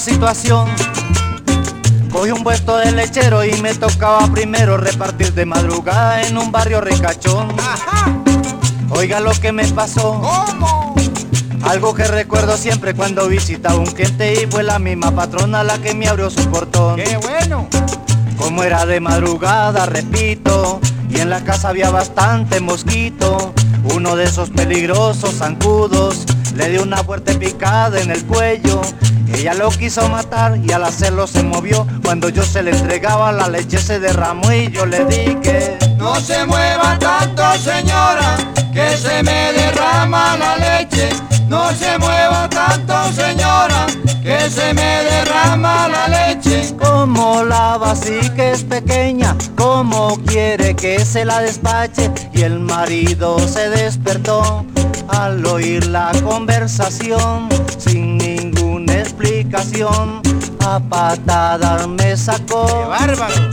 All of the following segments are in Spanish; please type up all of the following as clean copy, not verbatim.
situación. Cogí un puesto de lechero y me tocaba primero repartir de madrugada en un barrio ricachón. Ajá. Oiga lo que me pasó. ¿Cómo? Algo que recuerdo siempre cuando visitaba un cliente y fue la misma patrona la que me abrió su portón. ¡Qué bueno! Como era de madrugada, repito, y en la casa había bastante mosquito, uno de esos peligrosos zancudos le dio una fuerte picada en el cuello. Ella lo quiso matar y al hacerlo se movió. Cuando yo se le entregaba la leche se derramó y yo le dije: No se mueva tanto, señora, que se me derrama la leche. No se mueva tanto, señora, que se me derrama la leche. Como la vasija es pequeña, ¿cómo quiere que se la despache? Y el marido se despertó al oír la conversación, sin ninguna explicación, a patadas me sacó. ¡Qué bárbaro!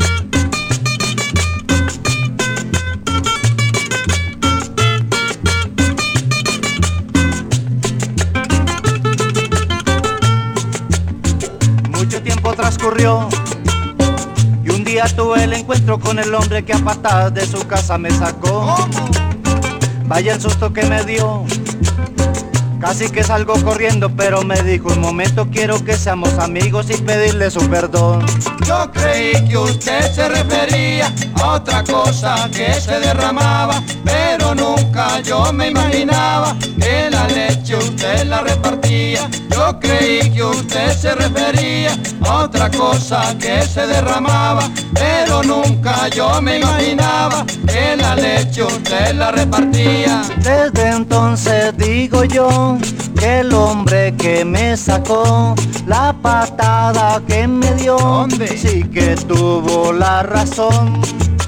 Mucho tiempo transcurrió y un día tuve el encuentro con el hombre que a patadas de su casa me sacó. ¿Cómo? Vaya el susto que me dio, casi que salgo corriendo, pero me dijo: un momento, quiero que seamos amigos y pedirle su perdón. Yo creí que usted se refería a otra cosa que se derramaba, pero nunca yo me imaginaba que la leche usted la repartía. Yo creí que usted se refería a otra cosa que se derramaba, pero nunca yo me imaginaba que la leche usted la repartía. Desde entonces digo yo que el hombre que me sacó, la patada que me dio, ¿Dónde? sí que tuvo la razón.